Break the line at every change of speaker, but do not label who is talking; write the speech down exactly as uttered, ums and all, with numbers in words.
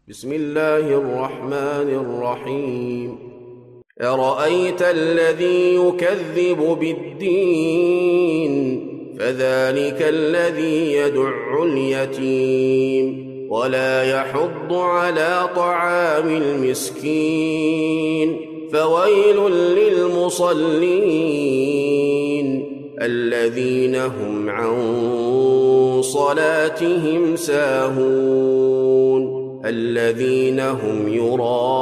بسم الله الرحمن الرحيم أرأيت الذي يكذب بالدين فذلك الذي يدع اليتيم ولا يحض على طعام المسكين فويل للمصلين الذين هم عن صلاتهم ساهون الذين هم يراءون